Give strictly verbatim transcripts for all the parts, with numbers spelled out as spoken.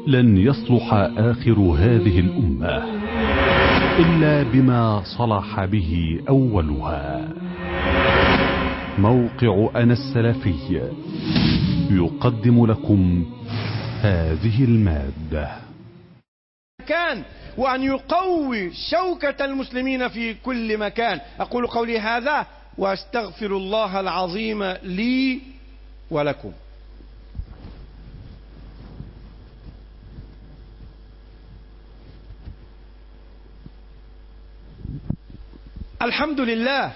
لن يصلح آخر هذه الأمة إلا بما صلح به أولها. موقع أنا السلفي يقدم لكم هذه المادة. كان وأن يقوي شوكة المسلمين في كل مكان. أقول قولي هذا وأستغفر الله العظيم لي ولكم. الحمد لله،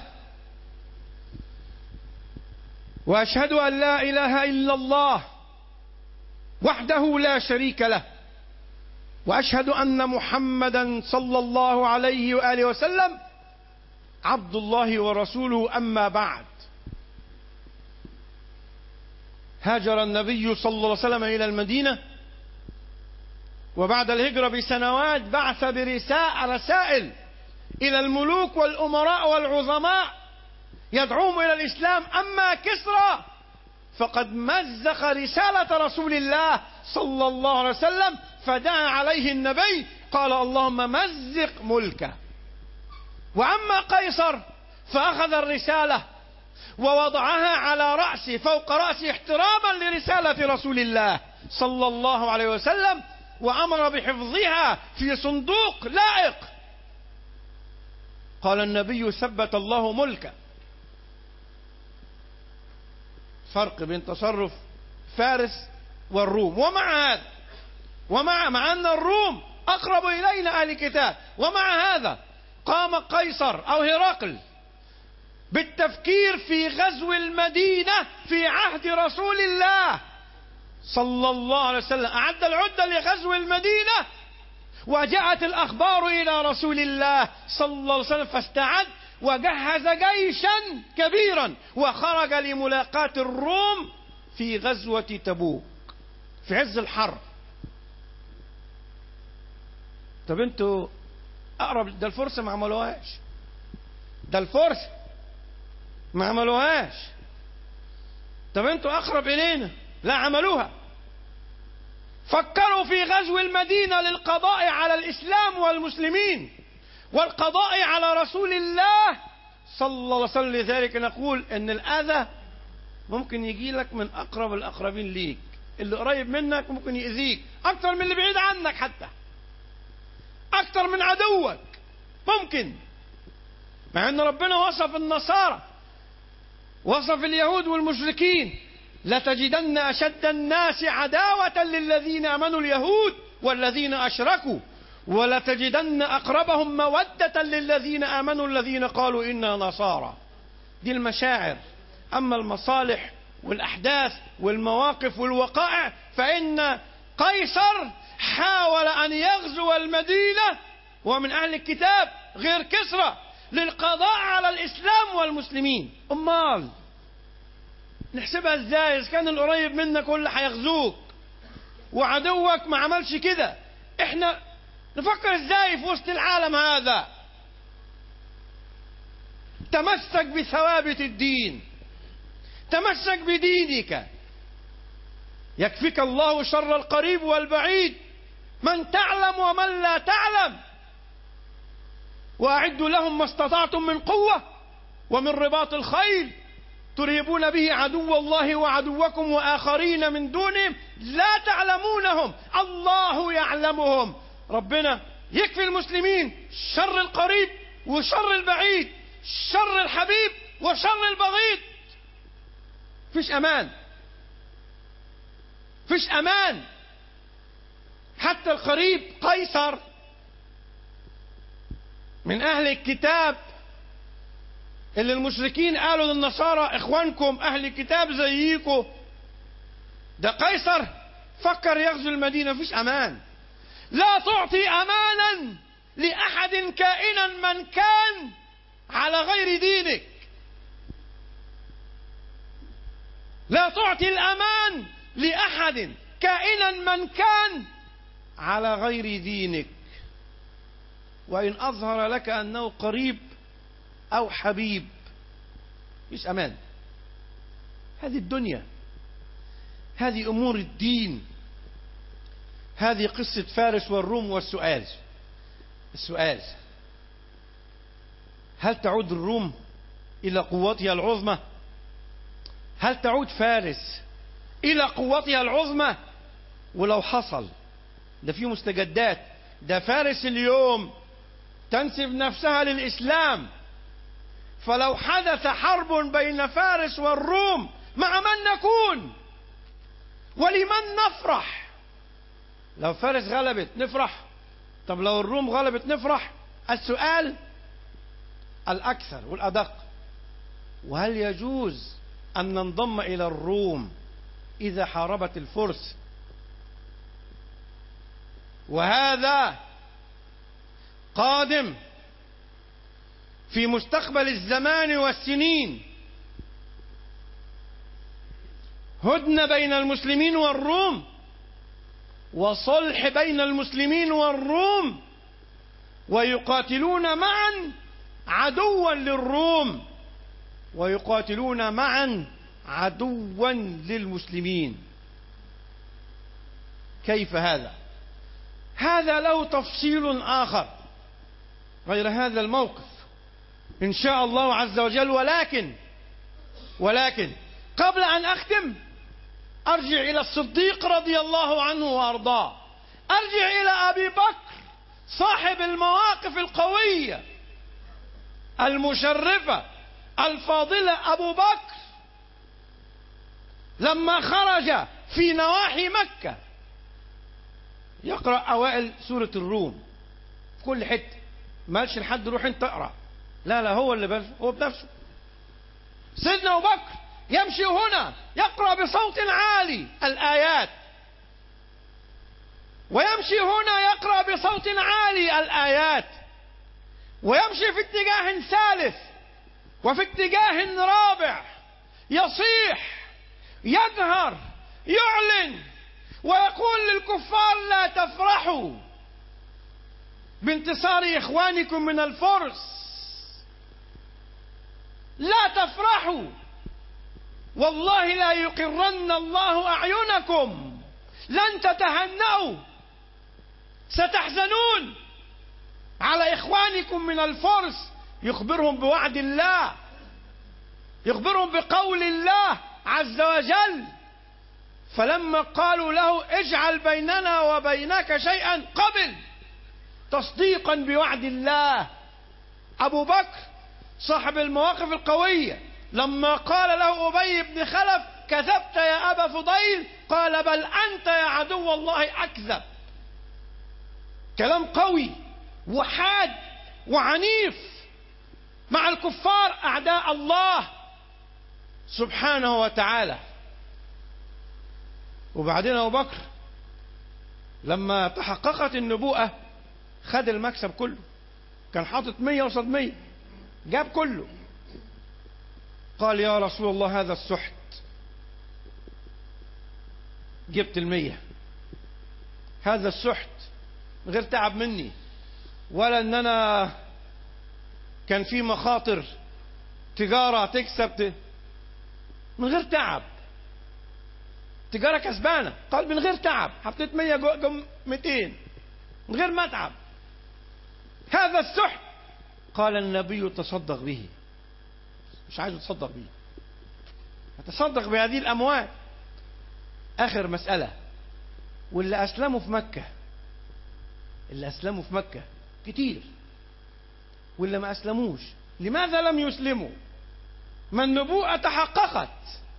وأشهد أن لا إله إلا الله وحده لا شريك له، وأشهد أن محمدا صلى الله عليه وآله وسلم عبد الله ورسوله. أما بعد، هاجر النبي صلى الله عليه وسلم إلى المدينة، وبعد الهجرة بسنوات بعث برسائل إلى الملوك والأمراء والعظماء يدعوهم إلى الإسلام. أما كسرى فقد مزق رسالة رسول الله صلى الله عليه وسلم، فدعا عليه النبي قال اللهم مزق ملكه. وأما قيصر فأخذ الرسالة ووضعها على رأسه فوق رأسه احتراما لرسالة رسول الله صلى الله عليه وسلم، وأمر بحفظها في صندوق لائق. قال النبي ثبت الله ملكه. فرق بين تصرف فارس والروم. ومع هذا ومع مع أن الروم أقرب إلينا أهل الكتاب، ومع هذا قام قيصر أو هرقل بالتفكير في غزو المدينة في عهد رسول الله صلى الله عليه وسلم. أعد العدة لغزو المدينة، وجاءت الأخبار إلى رسول الله صلى الله عليه وسلم، فاستعد وجهز جيشا كبيرا وخرج لملاقاة الروم في غزوة تبوك في عز الحر. طب انتوا اقرب، ده الفرس ما عملوهاش، ده الفرس ما عملوهاش. طب انتوا اقرب الينا، لا عملوها. فكروا في غزو المدينة للقضاء على الإسلام والمسلمين والقضاء على رسول الله صلى الله عليه وسلم. لذلك نقول ان الأذى ممكن يجي لك من أقرب الأقربين ليك. اللي قريب منك ممكن يأذيك أكتر من اللي بعيد عنك، حتى أكتر من عدوك ممكن. مع أن ربنا وصف النصارى، وصف اليهود والمشركين: لتجدن أشد الناس عداوة للذين آمنوا اليهود والذين أشركوا، ولتجدن أقربهم مودة للذين آمنوا الذين قالوا إنا نصارى. دي المشاعر. أما المصالح والأحداث والمواقف والوقائع فإن قيصر حاول أن يغزو المدينة ومن أهل الكتاب غير كسرى للقضاء على الإسلام والمسلمين. أمال نحسبها ازاي إذا كان القريب منك هو اللي هيغزوك وعدوك ما عملش كده؟ احنا نفكر ازاي في وسط العالم هذا؟ تمسك بثوابت الدين، تمسك بدينك، يكفيك الله شر القريب والبعيد، من تعلم ومن لا تعلم. وأعدوا لهم ما استطعتم من قوة ومن رباط الخيل ترهبون به عدو الله وعدوكم وآخرين من دونهم لا تعلمونهم الله يعلمهم. ربنا يكفي المسلمين شر القريب وشر البعيد، شر الحبيب وشر البغيض. فيش أمان، فيش أمان. حتى القريب قيصر من أهل الكتاب اللي المشركين قالوا للنصارى إخوانكم أهل الكتاب زيكم، ده قيصر فكر يغزو المدينة. فيش أمان. لا تعطي أمانا لأحد كائنا من كان على غير دينك. لا تعطي الأمان لأحد كائنا من كان على غير دينك، وإن أظهر لك أنه قريب أو حبيب. مش أمان. هذه الدنيا، هذه أمور الدين، هذه قصة فارس والروم. والسؤال السؤال هل تعود الروم إلى قوتها العظمى؟ هل تعود فارس إلى قوتها العظمى؟ ولو حصل، ده في مستجدات، ده فارس اليوم تنسب نفسها للإسلام، فلو حدث حرب بين فارس والروم مع من نكون ولمن نفرح؟ لو فارس غلبت نفرح، طب لو الروم غلبت نفرح؟ السؤال الأكثر والأدق، وهل يجوز أن ننضم إلى الروم إذا حاربت الفرس؟ وهذا قادم في مستقبل الزمان والسنين، هدنة بين المسلمين والروم وصلح بين المسلمين والروم، ويقاتلون معا عدوا للروم ويقاتلون معا عدوا للمسلمين. كيف هذا؟ هذا له تفصيل آخر غير هذا الموقف إن شاء الله عز وجل، ولكن ولكن قبل أن أختم أرجع إلى الصديق رضي الله عنه وأرضاه، أرجع إلى أبي بكر صاحب المواقف القوية المشرفة الفاضلة. أبو بكر لما خرج في نواحي مكة يقرأ أوائل سورة الروم في كل حتة، ما قالش لحد روح انت اقرأ، لا لا هو اللي بس هو بنفسه. سيدنا أبو بكر يمشي هنا يقرأ بصوت عالي الآيات، ويمشي هنا يقرأ بصوت عالي الآيات، ويمشي في اتجاه ثالث وفي اتجاه رابع، يصيح يجهر يعلن ويقول للكفار لا تفرحوا بانتصار إخوانكم من الفرس، لا تفرحوا، والله لا يقرن الله أعينكم، لن تتهنأوا، ستحزنون على إخوانكم من الفرس. يخبرهم بوعد الله، يخبرهم بقول الله عز وجل. فلما قالوا له اجعل بيننا وبينك شيئا قبل، تصديقا بوعد الله. أبو بكر صاحب المواقف القوية لما قال له أبي بن خلف كذبت يا أبا فضيل، قال بل أنت يا عدو الله أكذب. كلام قوي وحاد وعنيف مع الكفار أعداء الله سبحانه وتعالى. وبعدين أبو بكر لما تحققت النبوءة خد المكسب كله، كان حاطط مية وصد مية، جاب كله. قال يا رسول الله هذا السحت، جبت المية، هذا السحت من غير تعب مني، ولا ان انا كان في مخاطر تجارة تكسب من غير تعب، تجارة كسبانة. قال من غير تعب، حطيت مية جو مئتين من غير ما اتعب. هذا السحت قال النبي تصدق به، مش عايز تصدق به، هتصدق بهذه الأموال. آخر مسألة، واللي أسلموا في مكة، اللي أسلموا في مكة كتير، واللي ما أسلموش لماذا لم يسلموا؟ ما النبوءة تحققت،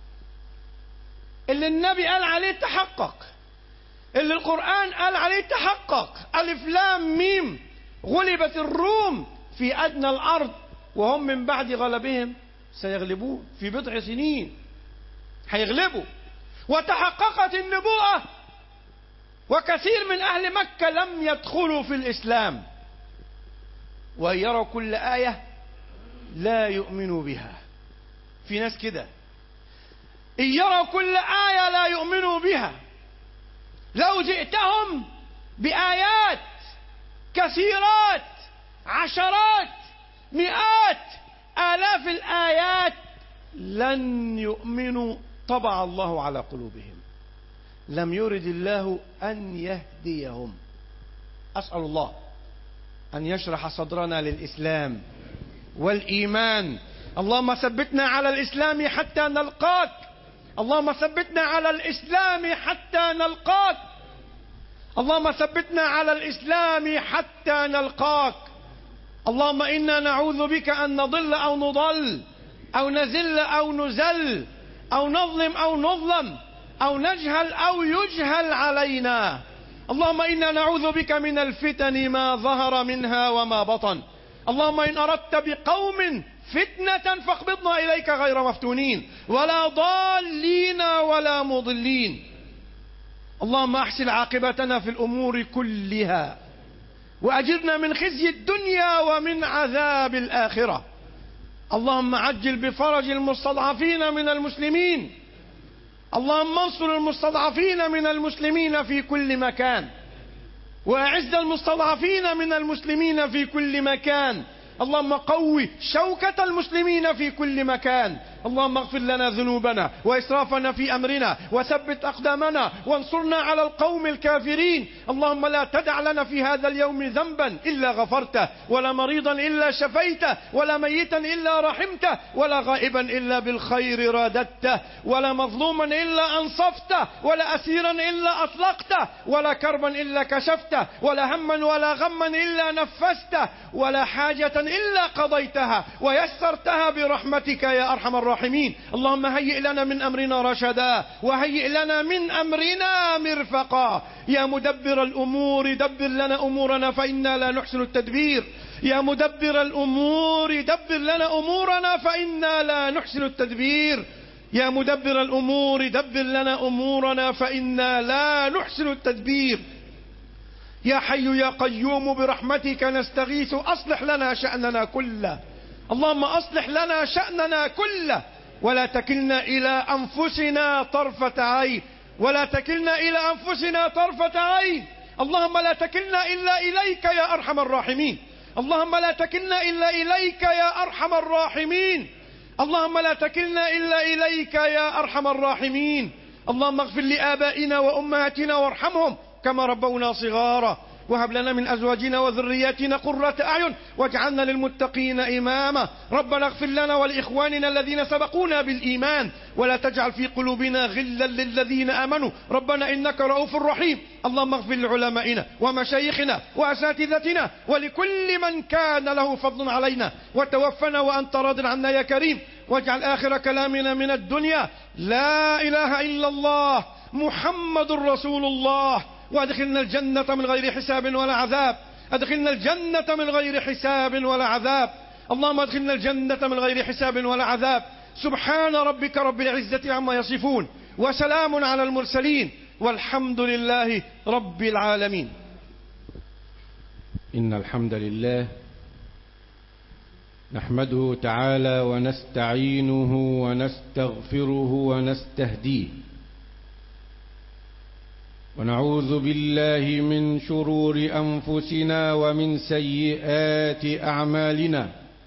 اللي النبي قال عليه تحقق، اللي القرآن قال عليه تحقق. ألف لام ميم، غلبت الروم في أدنى الأرض وهم من بعد غلبهم سيغلبون، في بضع سنين هيغلبوا. وتحققت النبوءة، وكثير من أهل مكة لم يدخلوا في الإسلام، وإن يروا كل آية لا يؤمنوا بها. في ناس كده، إن يروا كل آية لا يؤمنوا بها، لو جئتهم بآيات كثيرات عشرات مئات آلاف الآيات لن يؤمنوا، طبع الله على قلوبهم. لم يرد الله أن يهديهم. أسأل الله أن يشرح صدرنا للإسلام والإيمان. اللهم ثبتنا على الإسلام حتى نلقاك. اللهم ثبتنا على الإسلام حتى نلقاك. اللهم ثبتنا على الإسلام حتى نلقاك. اللهم إنا نعوذ بك أن نضل أو نضل أو نزل أو نزل أو نظلم أو نظلم أو نجهل أو يجهل علينا. اللهم إنا نعوذ بك من الفتن ما ظهر منها وما بطن. اللهم إن أردت بقوم فتنة فاقبضنا إليك غير مفتونين ولا ضالين ولا مضلين. اللهم أحسن عاقبتنا في الأمور كلها وأجرنا من خزي الدنيا ومن عذاب الآخرة. اللهم عجل بفرج المستضعفين من المسلمين. اللهم انصر المستضعفين من المسلمين في كل مكان وأعز المستضعفين من المسلمين في كل مكان. اللهم قوي شوكة المسلمين في كل مكان. اللهم اغفر لنا ذنوبنا وإسرافنا في أمرنا وثبت أقدامنا وانصرنا على القوم الكافرين. اللهم لا تدع لنا في هذا اليوم ذنبا إلا غفرته ولا مريضا إلا شفيته ولا ميتا إلا رحمته ولا غائبا إلا بالخير راددته ولا مظلوما إلا أنصفته ولا أسيرا إلا أطلقته ولا كربا إلا كشفته ولا هما ولا غما إلا نفسته ولا حاجة إلا قضيتها ويسرتها برحمتك يا أرحم الراحمين. اللهم هيئ لنا من أمرنا رشدا وهيئ لنا من أمرنا مرفقا. يا مدبر الأمور دبر لنا أمورنا فإنا لا نحسن التدبير. يا مدبر الأمور دبر لنا أمورنا فإنا لا نحسن التدبير. يا مدبر الأمور دبر لنا أمورنا فإنا لا نحسن التدبير. يا حي يا قيوم برحمتك نستغيث أصلح لنا شأننا كله. اللهم أصلح لنا شأننا كله ولا تكلنا إلى أنفسنا طرفة عين ولا تكلنا إلى أنفسنا طرفة عين. اللهم لا تكلنا إلا إليك يا أرحم الراحمين. اللهم لا تكلنا إلا إليك يا أرحم الراحمين. اللهم لا تكلنا إلا إليك يا أرحم الراحمين. اللهم اغفر لآبائنا وأمهاتنا وارحمهم كما ربونا صغارا وهب لنا من أزواجنا وذرياتنا قرة أعين واجعلنا للمتقين إماما. ربنا اغفر لنا ولإخواننا الذين سبقونا بالإيمان ولا تجعل في قلوبنا غلا للذين آمنوا ربنا إنك رؤوف رحيم. اللهم اغفر لعلمائنا ومشايخنا وأساتذتنا ولكل من كان له فضل علينا وتوفنا وأنت راض عنا يا كريم. واجعل آخر كلامنا من الدنيا لا إله إلا الله محمد رسول الله. وادخلنا الجنة من غير حساب ولا عذاب. ادخلنا الجنة من غير حساب ولا عذاب. اللهم ادخلنا الجنة من غير حساب ولا عذاب. سبحان ربك رب العزة عما يصفون وسلام على المرسلين والحمد لله رب العالمين. إن الحمد لله نحمده تعالى ونستعينه ونستغفره ونستهديه ونعوذ بالله من شرور أنفسنا ومن سيئات أعمالنا.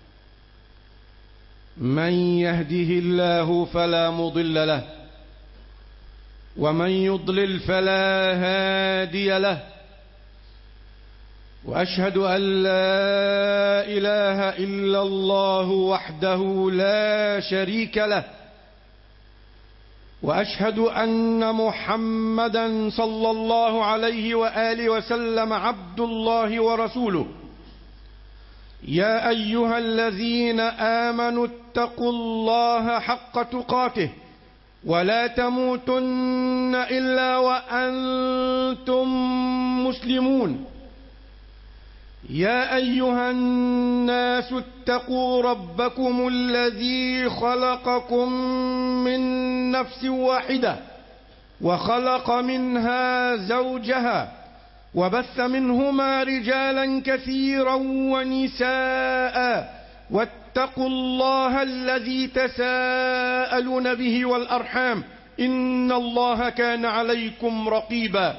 من يهده الله فلا مضل له ومن يضلل فلا هادي له. وأشهد أن لا إله إلا الله وحده لا شريك له وأشهد أن محمدا صلى الله عليه وآله وسلم عبد الله ورسوله. يا أيها الذين آمنوا اتقوا الله حق تقاته ولا تموتن إلا وأنتم مسلمون. يا أيها الناس اتقوا ربكم الذي خلقكم من نفس واحدة وخلق منها زوجها وبث منهما رجالا كثيرا ونساء واتقوا الله الذي تساءلون به والأرحام إن الله كان عليكم رقيبا.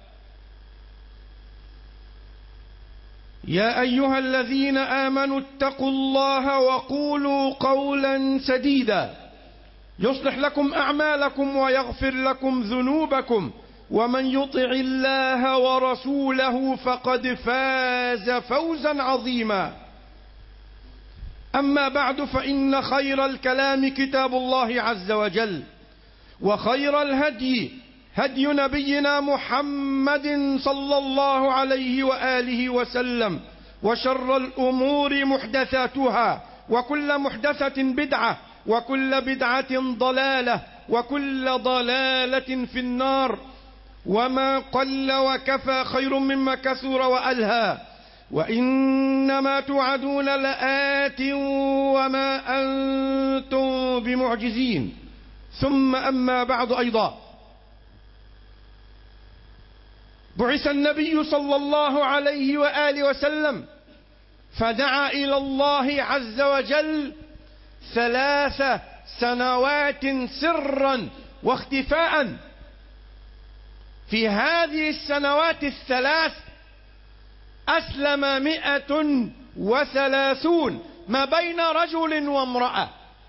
يا أيها الذين آمنوا اتقوا الله وقولوا قولا سديدا يصلح لكم أعمالكم ويغفر لكم ذنوبكم ومن يطع الله ورسوله فقد فاز فوزا عظيما. أما بعد، فإن خير الكلام كتاب الله عز وجل، وخير الهدي هدي نبينا محمد صلى الله عليه وآله وسلم، وشر الأمور محدثاتها، وكل محدثة بدعة، وكل بدعة ضلالة، وكل ضلالة في النار. وما قل وكفى خير مما كثر وألهى، وإنما توعدون لآت وما أنتم بمعجزين. ثم أما بعد، أيضا بعث النبي صلى الله عليه وآله وسلم فدعا إلى الله عز وجل ثلاث سنوات سرا واختفاء. في هذه السنوات الثلاث أسلم مئة وثلاثون ما بين رجل وامرأة.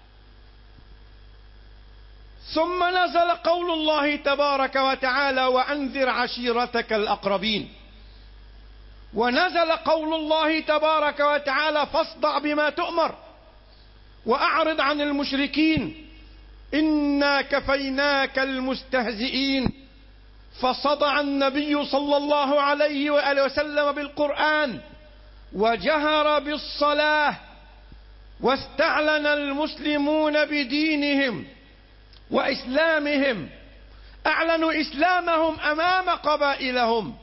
ثم نزل قول الله تبارك وتعالى: وأنذر عشيرتك الأقربين. ونزل قول الله تبارك وتعالى: فاصدع بما تؤمر وأعرض عن المشركين إنا كفيناك المستهزئين. فصدع النبي صلى الله عليه وآله وسلم بالقرآن، وجهر بالصلاة، واستعلن المسلمون بدينهم وإسلامهم، أعلنوا إسلامهم أمام قبائلهم،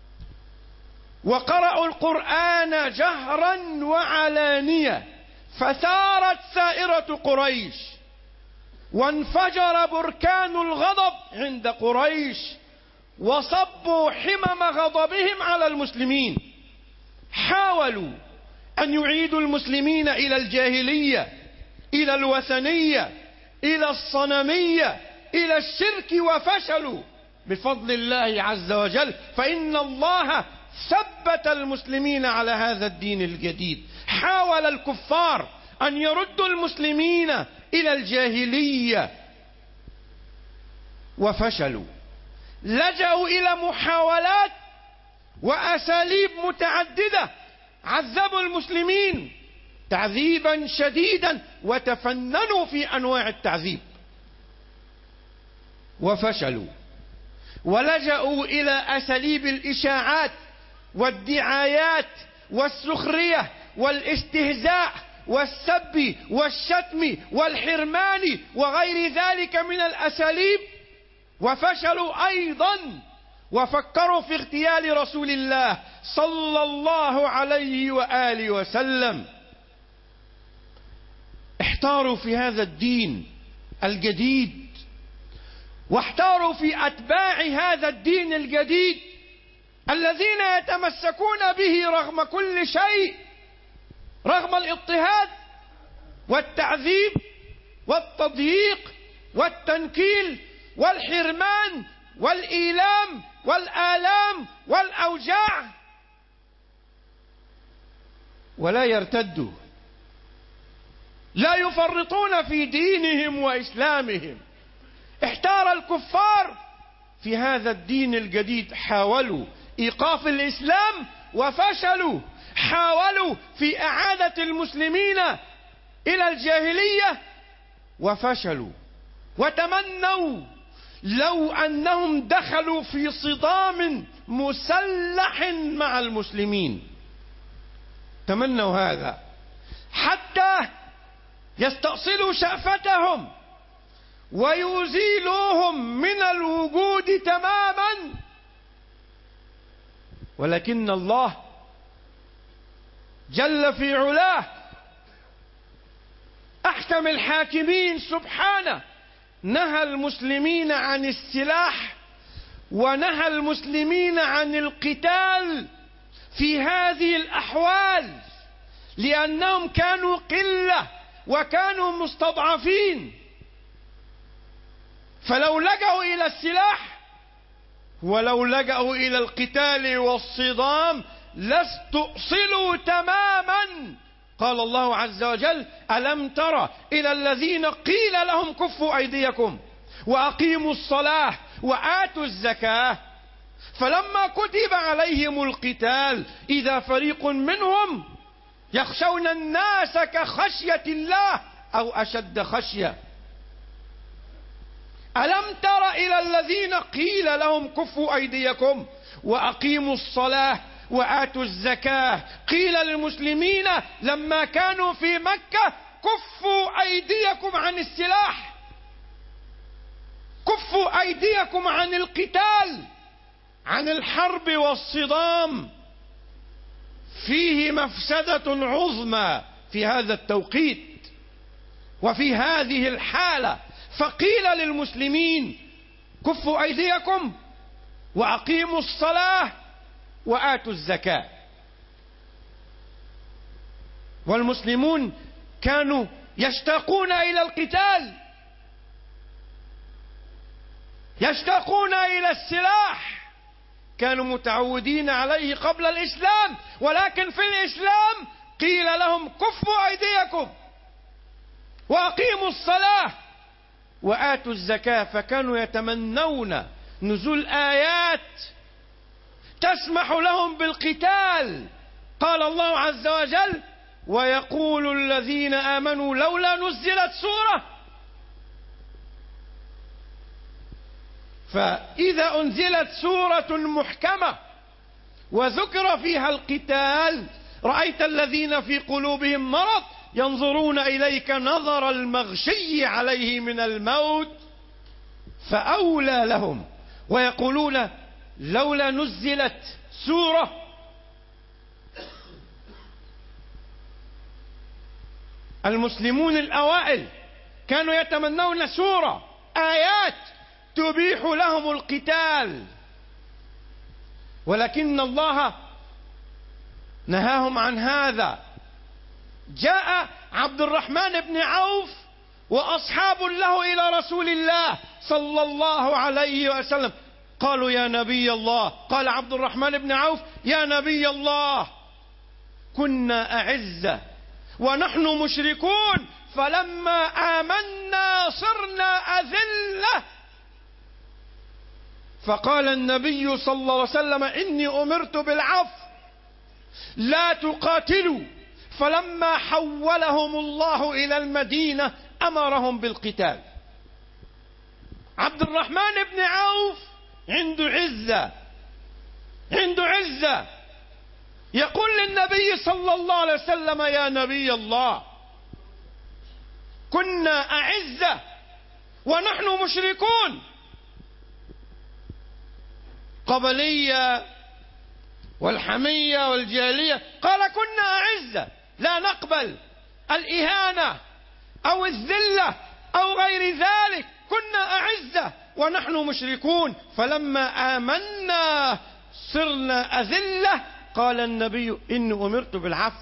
وقرأوا القرآن جهرا وعلانية، فثارت سائرة قريش، وانفجر بركان الغضب عند قريش، وصبوا حمم غضبهم على المسلمين. حاولوا أن يعيدوا المسلمين إلى الجاهلية، إلى الوثنية، إلى الصنمية، إلى الشرك، وفشلوا بفضل الله عز وجل، فإن الله ثبت المسلمين على هذا الدين الجديد. حاول الكفار أن يردوا المسلمين إلى الجاهلية وفشلوا. لجأوا إلى محاولات وأساليب متعددة، عذبوا المسلمين تعذيبا شديدا، وتفننوا في أنواع التعذيب وفشلوا. ولجأوا إلى أساليب الإشاعات والدعايات والسخرية والاستهزاء والسب والشتم والحرمان وغير ذلك من الأساليب، وفشلوا أيضا. وفكروا في اغتيال رسول الله صلى الله عليه وآله وسلم. احتاروا في هذا الدين الجديد، واحتاروا في أتباع هذا الدين الجديد الذين يتمسكون به رغم كل شيء، رغم الاضطهاد والتعذيب والتضييق والتنكيل والحرمان والإيلام والآلام والأوجاع، ولا يرتدوا، لا يفرطون في دينهم وإسلامهم. احتار الكفار في هذا الدين الجديد، حاولوا إيقاف الإسلام وفشلوا، حاولوا في إعادة المسلمين إلى الجاهلية وفشلوا، وتمنوا لو أنهم دخلوا في صدام مسلح مع المسلمين. تمنوا هذا حتى يستأصلوا شأفتهم ويزيلوهم من الوجود تماما. ولكن الله جل في علاه أحكم الحاكمين سبحانه نهى المسلمين عن السلاح، ونهى المسلمين عن القتال في هذه الأحوال، لأنهم كانوا قلة وكانوا مستضعفين. فلو لجأوا إلى السلاح ولو لجأوا إلى القتال والصدام لاستؤصلوا تماما. قال الله عز وجل: ألم تر إلى الذين قيل لهم كفوا أيديكم وأقيموا الصلاة وآتوا الزكاة. فلما كتب عليهم القتال إذا فريق منهم يخشون الناس كخشية الله أو أشد خشية. ألم تر إلى الذين قيل لهم كفوا أيديكم وأقيموا الصلاة وآتوا الزكاة؟ قيل للمسلمين لما كانوا في مكة كفوا أيديكم عن السلاح، كفوا أيديكم عن القتال، عن الحرب والصدام، فيه مفسدة عظمى في هذا التوقيت وفي هذه الحالة. فقيل للمسلمين كفوا أيديكم وأقيموا الصلاة وآتوا الزكاة. والمسلمون كانوا يشتاقون إلى القتال، يشتاقون إلى السلاح، كانوا متعودين عليه قبل الإسلام، ولكن في الإسلام قيل لهم كفوا أيديكم وأقيموا الصلاة وآتوا الزكاة، فكانوا يتمنون نزول آيات تسمح لهم بالقتال. قال الله عز وجل: ويقول الذين آمنوا لولا نزلت سورة. فإذا أنزلت سورة محكمة وذكر فيها القتال رأيت الذين في قلوبهم مرض ينظرون إليك نظر المغشي عليه من الموت فأولى لهم، ويقولون لولا نزلت سورة. المسلمون الأوائل كانوا يتمنون سورة، آيات تبيح لهم القتال، ولكن الله نهاهم عن هذا. جاء عبد الرحمن بن عوف وأصحاب له إلى رسول الله صلى الله عليه وسلم، قالوا يا نبي الله، قال عبد الرحمن بن عوف: يا نبي الله، كنا أعزة ونحن مشركون، فلما آمنا صرنا أذلة. فقال النبي صلى الله عليه وسلم: إني أمرت بالعفو لا تقاتلوا. فلما حولهم الله إلى المدينة أمرهم بالقتال. عبد الرحمن بن عوف عنده عزة، عنده عزة، يقول للنبي صلى الله عليه وسلم: يا نبي الله، كنا أعزة ونحن مشركون. قبلية والحمية والجاهلية، قال كنا أعزة لا نقبل الإهانة أو الذلة أو غير ذلك، كنا أعزة ونحن مشركون، فلما آمنا صرنا أذلة. قال النبي: إني أمرت بالعفو،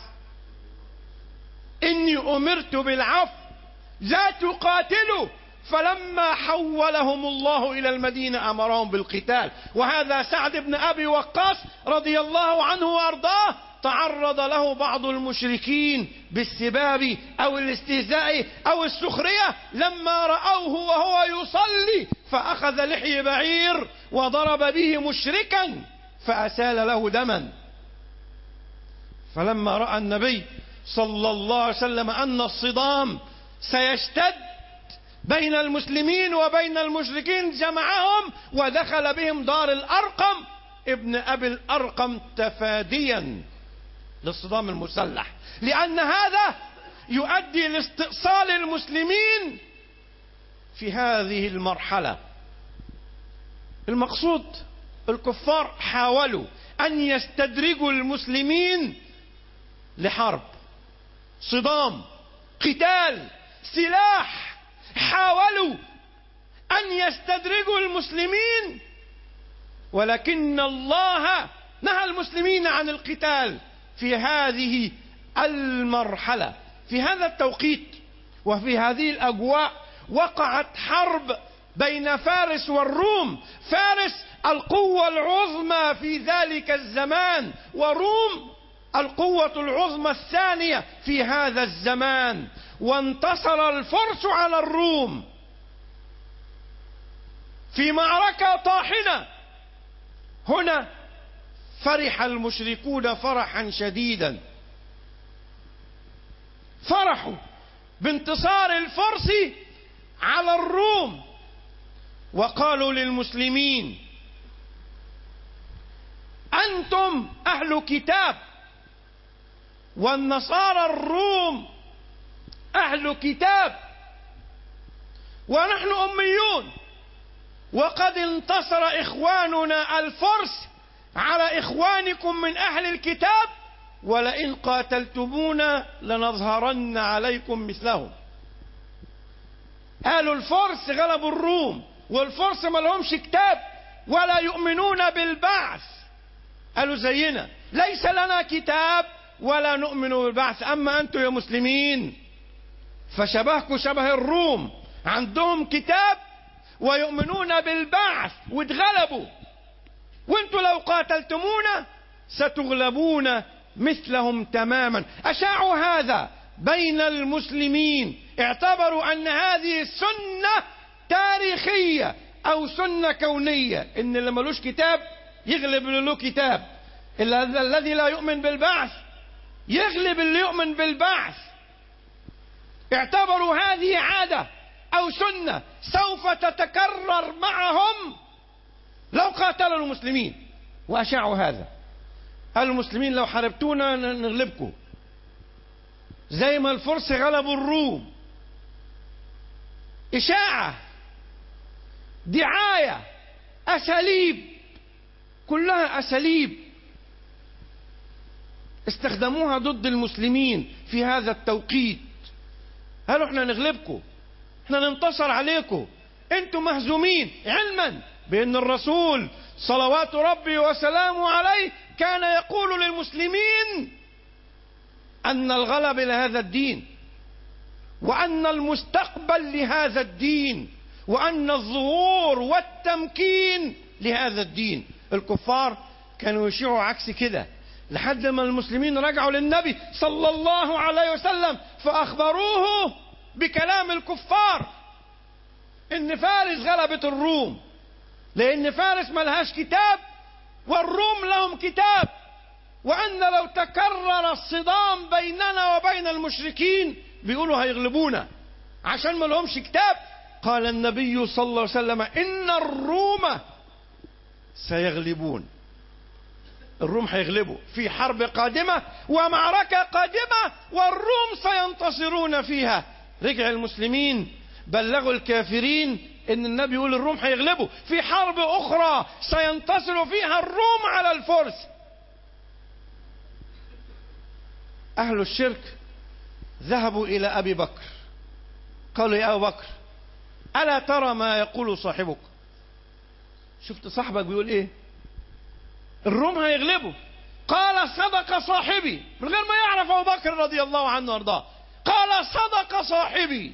إني أمرت بالعفو لا تقاتلوا. فلما حولهم الله إلى المدينة أمرهم بالقتال. وهذا سعد بن أبي وقاص رضي الله عنه وأرضاه تعرض له بعض المشركين بالسباب أو الاستهزاء أو السخرية لما رأوه وهو يصلي، فأخذ لحي بعير وضرب به مشركا فأسال له دما. فلما رأى النبي صلى الله عليه وسلم أن الصدام سيشتد بين المسلمين وبين المشركين جمعهم ودخل بهم دار الأرقم ابن أبي الأرقم تفاديا للصدام المسلح، لأن هذا يؤدي لاستئصال المسلمين في هذه المرحلة. المقصود الكفار حاولوا أن يستدرجوا المسلمين لحرب، صدام، قتال، سلاح. حاولوا أن يستدرجوا المسلمين، ولكن الله نهى المسلمين عن القتال في هذه المرحلة. في هذا التوقيت وفي هذه الأجواء وقعت حرب بين فارس والروم. فارس القوة العظمى في ذلك الزمان، وروم القوة العظمى الثانية في هذا الزمان، وانتصر الفرس على الروم. في معركة طاحنة. هنا فرح المشركون فرحا شديدا، فرحوا بانتصار الفرس على الروم، وقالوا للمسلمين: أنتم أهل كتاب، والنصارى الروم أهل كتاب، ونحن أميون، وقد انتصر إخواننا الفرس على إخوانكم من أهل الكتاب، ولئن قاتلتمونا لنظهرن عليكم مثلهم. قالوا الفرس غلبوا الروم، والفرس ما لهمش كتاب ولا يؤمنون بالبعث. قالوا زينا ليس لنا كتاب ولا نؤمن بالبعث، أما أنتم يا مسلمين فشبهكم شبه الروم، عندهم كتاب ويؤمنون بالبعث واتغلبوا، وانتم لو قاتلتمونا ستغلبون مثلهم تماما. أشاعوا هذا بين المسلمين، اعتبروا أن هذه السنة تاريخية أو سنة كونية، إن اللي ملوش كتاب يغلب اللي له كتاب، الذي لا يؤمن بالبعث يغلب اللي يؤمن بالبعث. اعتبروا هذه عادة أو سنة سوف تتكرر معهم لو قاتلوا المسلمين، وأشاعوا هذا. قالوا المسلمين لو حاربتونا نغلبكم زي ما الفرس غلبوا الروم. إشاعة، دعاية، أساليب، كلها أساليب استخدموها ضد المسلمين في هذا التوقيت. قالوا احنا نغلبكم، احنا ننتصر عليكم، انتم مهزومين، علما بأن الرسول صلوات ربي وسلامه عليه كان يقول للمسلمين أن الغلب لهذا الدين، وأن المستقبل لهذا الدين، وأن الظهور والتمكين لهذا الدين. الكفار كانوا يشيعوا عكس كده، لحد ما المسلمين رجعوا للنبي صلى الله عليه وسلم فأخبروه بكلام الكفار إن فارس غلبت الروم، لأن فارس ملهاش كتاب والروم لهم كتاب، وأن لو تكرر الصدام بيننا وبين المشركين بيقولوا هيغلبونا عشان ما لهمش كتاب. قال النبي صلى الله عليه وسلم: إن الروم سيغلبون، الروم هيغلبوا في حرب قادمة ومعركة قادمة، والروم سينتصرون فيها. رجع المسلمين بلغوا الكافرين ان النبي يقول الروم هيغلبوا في حرب اخرى سينتصر فيها الروم على الفرس. اهل الشرك ذهبوا الى ابي بكر، قالوا: يا ابو بكر الا ترى ما يقول صاحبك؟ شفت صاحبك بيقول ايه؟ الروم هيغلبوا. قال: صدق صاحبي، من غير ما يعرف ابو بكر رضي الله عنه وارضاه، قال: صدق صاحبي.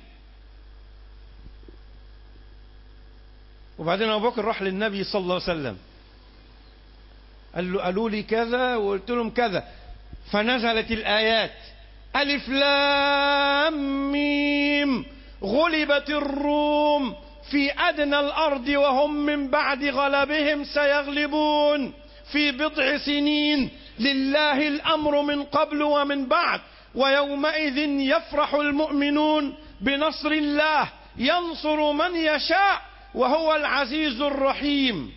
وبعدين ابو بكر راح للنبي صلى الله عليه وسلم قال له: قالوا لي كذا وقلت لهم كذا، فنزلت الايات: الف لام ميم غلبت الروم في ادنى الارض وهم من بعد غلبهم سيغلبون في بضع سنين لله الامر من قبل ومن بعد ويومئذ يفرح المؤمنون بنصر الله ينصر من يشاء وهو العزيز الرحيم.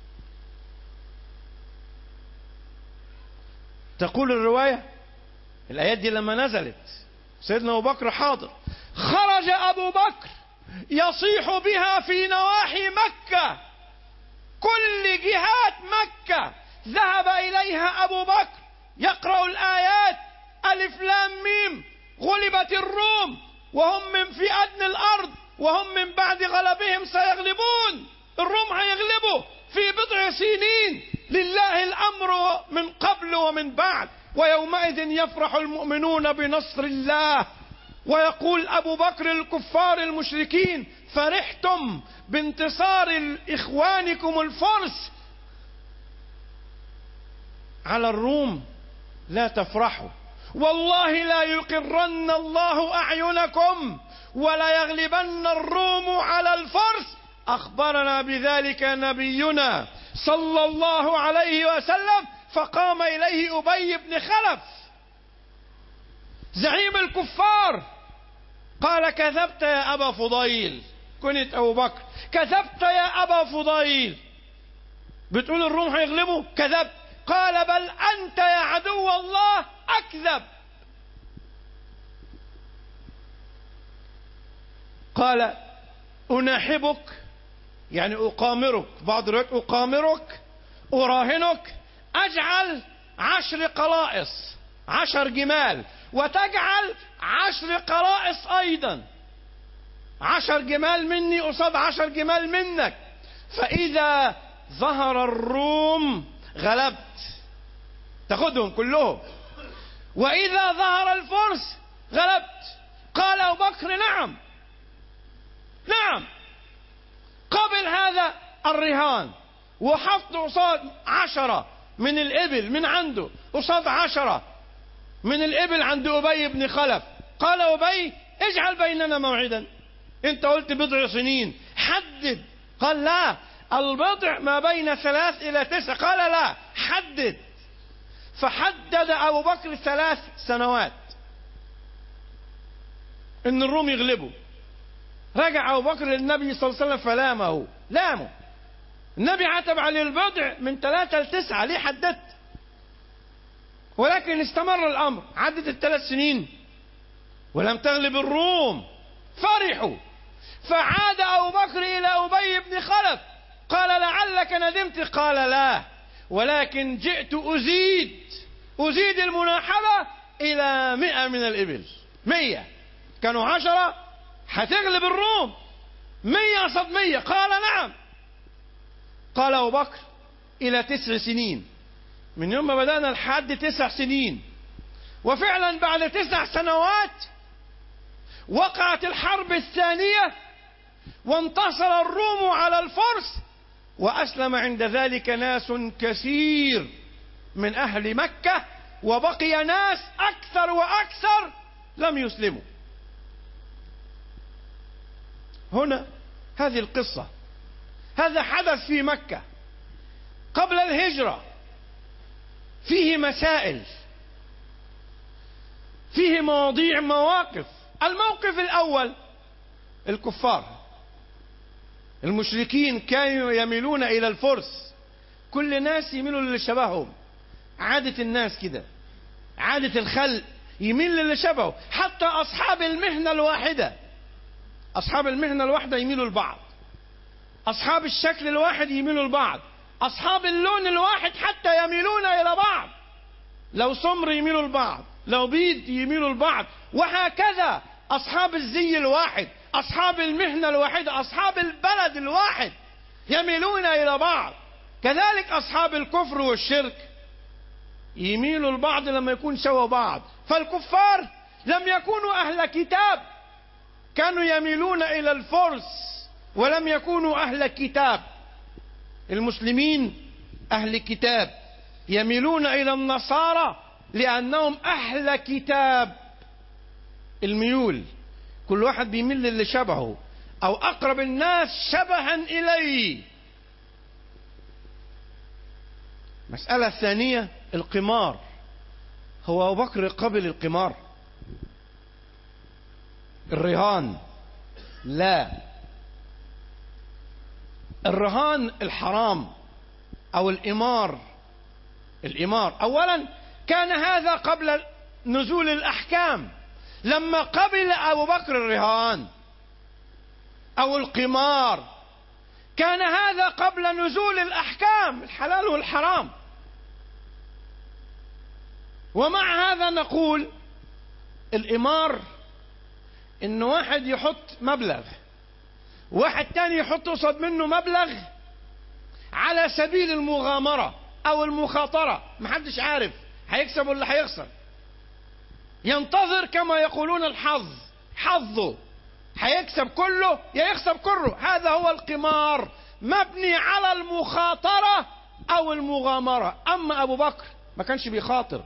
تقول الرواية الآيات دي لما نزلت سيدنا أبو بكر حاضر، خرج أبو بكر يصيح بها في نواحي مكة، كل جهات مكة ذهب إليها أبو بكر يقرأ الآيات: ألف لام ميم غلبت الروم وهم من في أدنى الأرض وهم من بعد غلبهم سيغلبون، الروم هيغلبوا في بضع سنين لله الأمر من قبل ومن بعد ويومئذ يفرح المؤمنون بنصر الله. ويقول أبو بكر الكفار المشركين: فرحتم بانتصار إخوانكم الفرس على الروم، لا تفرحوا، والله لا يقرن الله أعينكم ولا يغلبن الروم على الفرس أخبرنا بذلك نبينا صلى الله عليه وسلم، فقام إليه أبي بن خلف زعيم الكفار قال: كذبت يا أبا فضيل. كنت أبو بكر: كذبت يا أبا فضيل، بتقول الروم هيغلبوا؟ كذبت. قال: بل أنت يا عدو الله أكذب. قال: أناحبك، يعني أقامرك، بعض الروايات أقامرك، أراهنك، أجعل عشر قلائص، عشر جمال، وتجعل عشر قلائص أيضا، عشر جمال مني قصاد عشر جمال منك، فإذا ظهر الروم غلبت، تاخدهم كلهم، وإذا ظهر الفرس غلبت. قال أبو بكر: نعم نعم. قبل هذا الرهان وحط قصاد عشرة من الإبل من عنده، قصاد عشرة من الإبل عند أبي بن خلف. قال أبي: اجعل بيننا موعدا، انت قلت بضع سنين، حدد. قال: لا، البضع ما بين ثلاث إلى تسع. قال: لا، حدد. فحدد أبو بكر ثلاث سنوات إن الروم يغلبوا. رجع أبو بكر للنبي صلى الله عليه وسلم فلامه، لامه. النبي عتب على البضع من ثلاثة لتسعة، ليه حددت؟ ولكن استمر الأمر، عدت الثلاث سنين ولم تغلب الروم، فرحوا. فعاد أبو بكر إلى أبي بن خلف قال: لعلك ندمت؟ قال: لا، ولكن جئت أزيد أزيد المناحبة إلى مئة من الإبل. مية كانوا عشرة، هتغلب الروم، مية قصاد مية. قال: نعم. قال أبو بكر: إلى تسع سنين، من يوم ما بدأنا لحد تسع سنين. وفعلا بعد تسع سنوات وقعت الحرب الثانية، وانتصر الروم على الفرس، وأسلم عند ذلك ناس كثير من أهل مكة، وبقي ناس أكثر وأكثر لم يسلموا. هنا هذه القصة، هذا حدث في مكة قبل الهجرة، فيه مسائل، فيه مواضيع، مواقف. الموقف الأول: الكفار المشركين كانوا يميلون إلى الفرس، كل ناس يميلوا للي شبههم، عادة الناس كده، عادة الخلق يميل للي شبهه. حتى أصحاب المهنة الواحدة، أصحاب المهنة الواحدة يميلوا لبعض، أصحاب الشكل الواحد يميلوا لبعض، أصحاب اللون الواحد حتى يميلون إلى بعض، لو سمر يميلوا لبعض، لو بيض يميلوا لبعض، وهكذا أصحاب الزي الواحد، أصحاب المهنة الواحدة، أصحاب البلد الواحد يميلون إلى بعض. كذلك أصحاب الكفر والشرك يميلوا لبعض لما يكون سوى بعض. فالكفار لم يكونوا أهل كتاب، كانوا يميلون إلى الفرس، ولم يكونوا أهل كتاب. المسلمين أهل كتاب يميلون إلى النصارى لأنهم أهل كتاب. الميول كل واحد بيميل للي شبهه أو أقرب الناس شبها إليه. مسألة الثانية: القمار. هو أبو بكر قبل القمار؟ الرهان؟ لا. الرهان الحرام أو الإمار. الإمار أولا كان هذا قبل نزول الأحكام. لما قبل أبو بكر الرهان أو القمار كان هذا قبل نزول الأحكام، الحلال والحرام. ومع هذا نقول الإمار إن واحد يحط مبلغ، واحد تاني يحط قصاد منه مبلغ على سبيل المغامرة أو المخاطرة، محدش عارف هيكسب ولا هيخسر، ينتظر كما يقولون الحظ، حظه هيكسب كله يا يخسر كله. هذا هو القمار، مبني على المخاطرة أو المغامرة. أما أبو بكر ما كانش بيخاطر،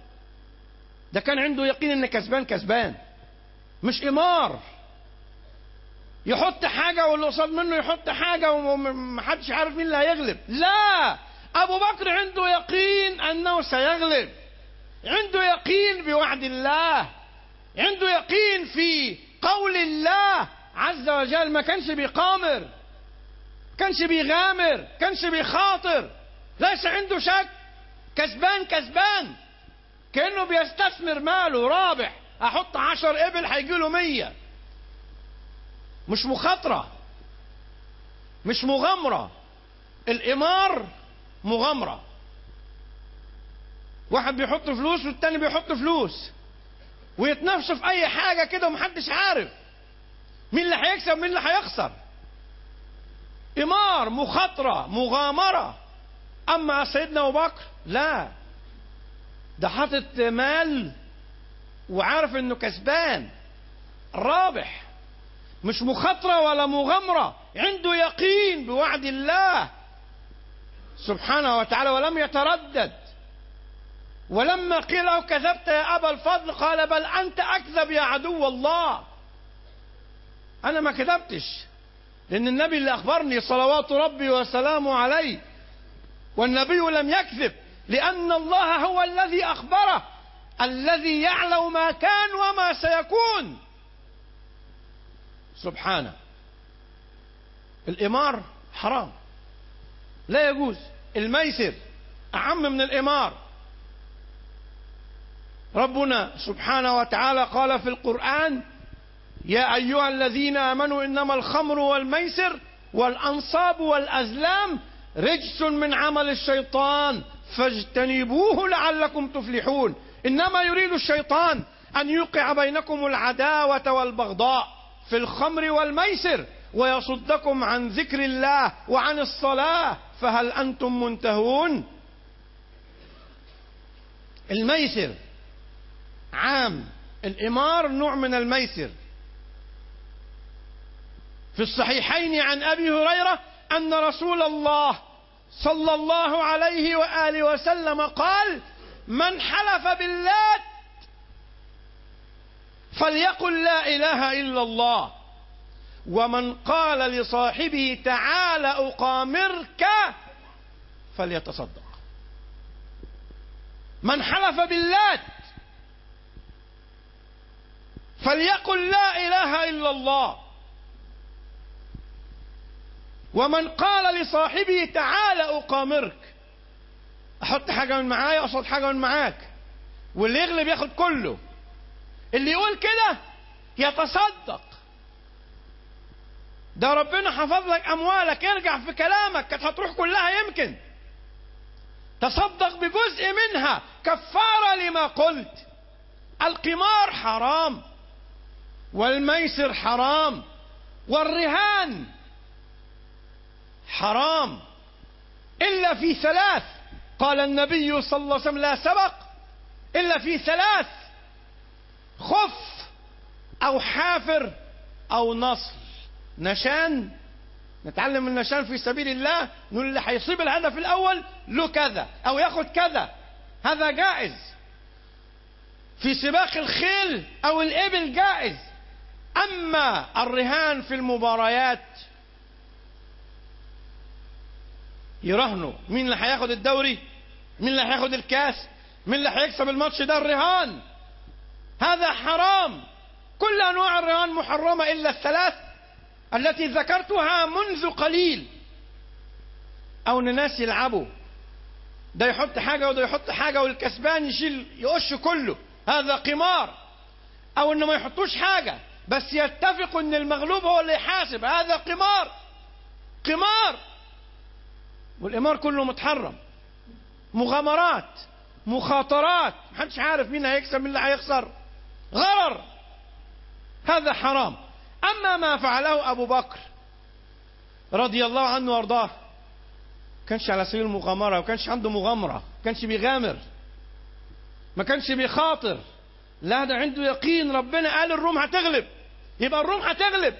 ده كان عنده يقين إن كسبان كسبان، مش إمار. يحط حاجة واللي قصاد منه يحط حاجة ومحدش عارف مين اللي هيغلب. لا، أبو بكر عنده يقين أنه سيغلب، عنده يقين بوعد الله، عنده يقين في قول الله عز وجل. ما كانش بيقامر، كانش بيغامر، كانش بيخاطر، ليس عنده شك، كسبان كسبان، كأنه بيستثمر ماله رابح. أحط عشر إبل هيجيله مية. مش مخاطرة، مش مغامرة. الإمار مغامرة. واحد بيحط فلوس والتاني بيحط فلوس ويتنافسوا في أي حاجة كده ومحدش عارف مين اللي هيكسب ومين اللي هيخسر. إمار، مخاطرة، مغامرة. أما سيدنا أبو بكر لا، ده حاطط مال وعارف إنه كسبان رابح، مش مخاطرة ولا مغامرة، عنده يقين بوعد الله سبحانه وتعالى ولم يتردد. ولما قيل له كذبت يا أبا الفضل قال بل أنت أكذب يا عدو الله. أنا ما كذبتش، لأن النبي اللي أخبرني صلوات ربي وسلامه عليه، والنبي لم يكذب لأن الله هو الذي أخبره، الذي يعلم ما كان وما سيكون سبحانه. الإمار حرام، لا يجوز. الميسر أعم من الإمار. ربنا سبحانه وتعالى قال في القرآن يا أيها الذين آمنوا إنما الخمر والميسر والأنصاب والأزلام رجس من عمل الشيطان فاجتنبوه لعلكم تفلحون. إنما يريد الشيطان أن يوقع بينكم العداوة والبغضاء في الخمر والميسر ويصدكم عن ذكر الله وعن الصلاة فهل أنتم منتهون. الميسر عام، الإمار نوع من الميسر. في الصحيحين عن أبي هريرة أن رسول الله صلى الله عليه وآله وسلم قال من حلف باللات فليقل لا إله إلا الله، ومن قال لصاحبه تعال أقامرك فليتصدق. من حلف باللات فليقل لا إله إلا الله، ومن قال لصاحبه تعال أقامرك. أحط حاجة من معايا أقصد حاجة من معاك، واللي يغلب ياخد كله. اللي يقول كده يتصدق. ده ربنا حفظ لك أموالك، ارجع في كلامك كانت هتروح كلها يمكن. تصدق بجزء منها كفارة لما قلت. القمار حرام، والميسر حرام، والرهان حرام إلا في ثلاث. قال النبي صلى الله عليه وسلم لا سبق إلا في ثلاث: خف أو حافر أو نصر. نشان، نتعلم النشان في سبيل الله، نقول اللي هيصيب الهدف الأول له كذا أو ياخد كذا، هذا جائز. في سباق الخيل أو الإبل جائز. أما الرهان في المباريات يرهنوا مين اللي هياخد الدوري، مين اللي هياخد الكاس، مين اللي هيكسب الماتش، ده الرهان، هذا حرام. كل أنواع الرهان محرمة إلا الثلاث التي ذكرتها منذ قليل. أو إن الناس يلعبوا، ده يحط حاجة وده يحط حاجة والكسبان يشيل يقش كله، هذا قمار. أو إن ما يحطوش حاجة بس يتفقوا إن المغلوب هو اللي يحاسب، هذا قمار. قمار. والقمار كله متحرم، مغامرات، مخاطرات، محدش عارف مين هيكسب مين اللي هيخسر، غرر، هذا حرام. أما ما فعله أبو بكر رضي الله عنه وارضاه كانش على سبيل المغامرة، وكانش عنده مغامرة، كانش بيغامر، ما كانش بيخاطر، لا ده عنده يقين. ربنا قال الروم هتغلب، يبقى الروم هتغلب،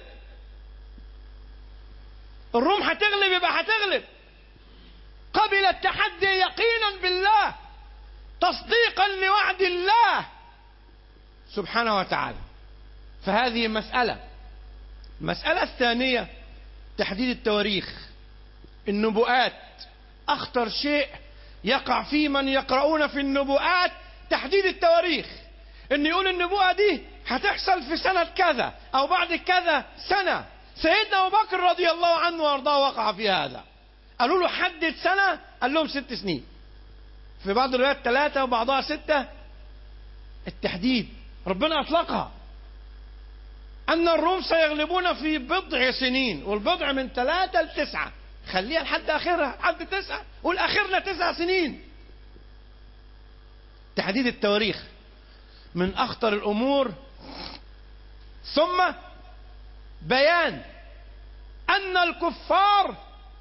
الروم هتغلب يبقى هتغلب. قبل التحدي يقينا بالله، تصديقا لوعد الله سبحانه وتعالى. فهذه مسألة المسألة الثانية تحديد التواريخ. النبوءات أخطر شيء يقع فيه من يقرؤون في النبوءات تحديد التواريخ، إن يقول النبوءة دي هتحصل في سنة كذا أو بعد كذا سنة. سيدنا أبو بكر رضي الله عنه وارضاه وقع في هذا، قالوا له حدد سنة، قال لهم ست سنين، في بعض الروايات ثلاثة وبعضها ستة. التحديد ربنا أطلقها، أن الروم سيغلبون في بضع سنين، والبضع من ثلاثة لتسعة، خليها لحد آخرها لحد تسعة، قول آخرنا تسع سنين. تحديد التواريخ من أخطر الأمور. ثم بيان أن الكفار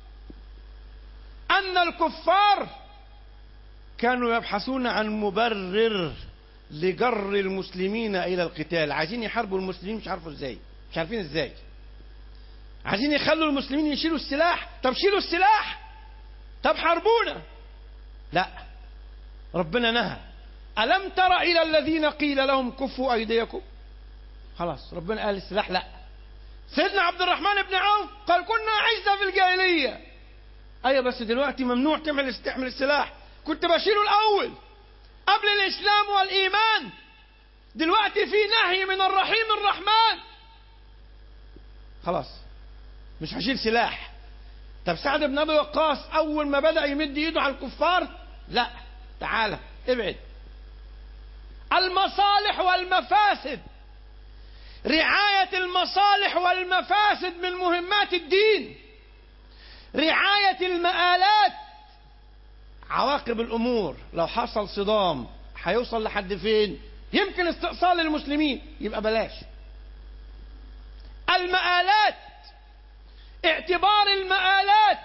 أن الكفار كانوا يبحثون عن مبرر لجر المسلمين إلى القتال. عايزين يحاربوا المسلمين، مش عارفوا ازاي، مش عارفين ازاي. عايزين يخلوا المسلمين يشيلوا السلاح. طب شيلوا السلاح، طب حاربونا. لا، ربنا نهى. ألم تر إلى الذين قيل لهم كفوا أيديكم؟ خلاص ربنا قال السلاح لا. سيدنا عبد الرحمن بن عوف قال كنا عزة في الجاهلية. أيوة بس دلوقتي ممنوع تعمل استعمل السلاح، كنت بشيله الأول قبل الإسلام والإيمان، دلوقتي في نهي من الرحيم الرحمن، خلاص مش هشيل سلاح. طب سعد بن أبي وقاص أول ما بدأ يمد إيده على الكفار، لا تعالى ابعد. المصالح والمفاسد، رعاية المصالح والمفاسد من مهمات الدين. رعاية المآلات، عواقب الأمور، لو حصل صدام هيوصل لحد فين؟ يمكن استئصال المسلمين، يبقى بلاش. المآلات، اعتبار المآلات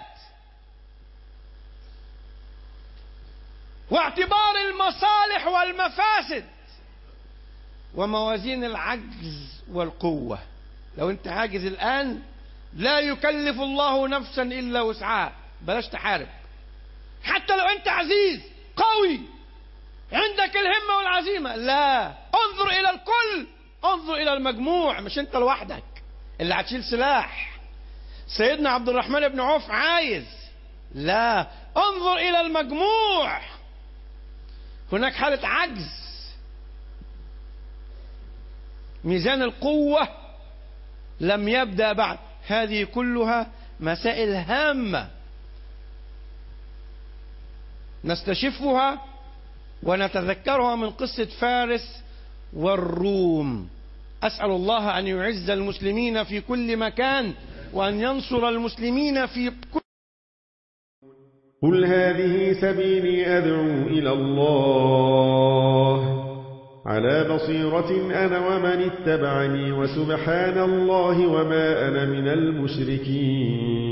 واعتبار المصالح والمفاسد، وموازين العجز والقوة. لو انت عاجز الآن لا يكلف الله نفسا إلا وسعها، بلاش تحارب. حتى لو انت عزيز قوي عندك الهمة والعزيمة، لا، انظر إلى الكل، انظر إلى المجموع، مش انت لوحدك اللي هتشيل سلاح. سيدنا عبد الرحمن بن عوف عايز، لا، انظر إلى المجموع. هناك حالة عجز، ميزان القوة لم يبدأ بعد. هذه كلها مسائل هامة نستشفها ونتذكرها من قصة فارس والروم. أسأل الله أن يعز المسلمين في كل مكان وأن ينصر المسلمين في كل. قل هذه سبيلي أدعو إلى الله على بصيرة أنا ومن اتبعني، وسبحان الله وما أنا من المشركين.